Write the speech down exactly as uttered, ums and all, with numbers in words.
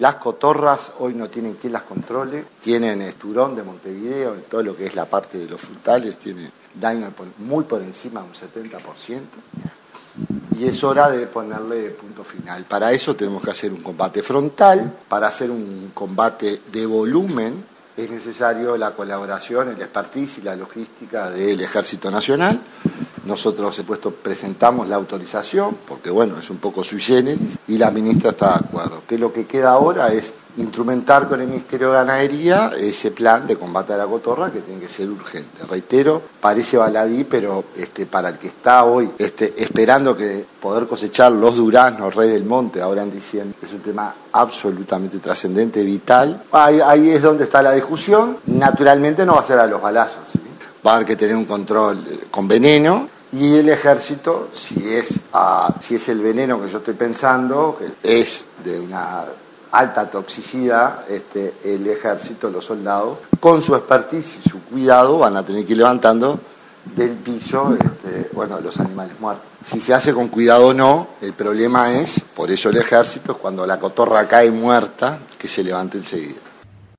Las cotorras hoy no tienen quien las controle, tienen esturón de Montevideo, en todo lo que es la parte de los frutales, tiene daño muy por encima de un setenta por ciento. Y es hora de ponerle punto final. Para eso tenemos que hacer un combate frontal. Para hacer un combate de volumen es necesario la colaboración, el expertise y la logística del Ejército Nacional. Nosotros, he puesto, presentamos la autorización, porque bueno, es un poco sui generis, y la ministra está de acuerdo. Que lo que queda ahora es instrumentar con el Ministerio de Ganadería ese plan de combate a la cotorra, que tiene que ser urgente. Reitero, parece baladí, pero este, para el que está hoy este, esperando que poder cosechar los duraznos, rey del monte, ahora en diciembre, es un tema absolutamente trascendente, vital. Ahí, ahí es donde está la discusión. Naturalmente no va a ser a los balazos, ¿sí? Va a haber que tener un control con veneno, y el ejército, si es, uh, si es el veneno que yo estoy pensando, que es de una alta toxicidad, este, el ejército, los soldados, con su expertise y su cuidado, van a tener que ir levantando del piso este, bueno, los animales muertos. Si se hace con cuidado o no, el problema es, por eso el ejército, es cuando la cotorra cae muerta, que se levante enseguida.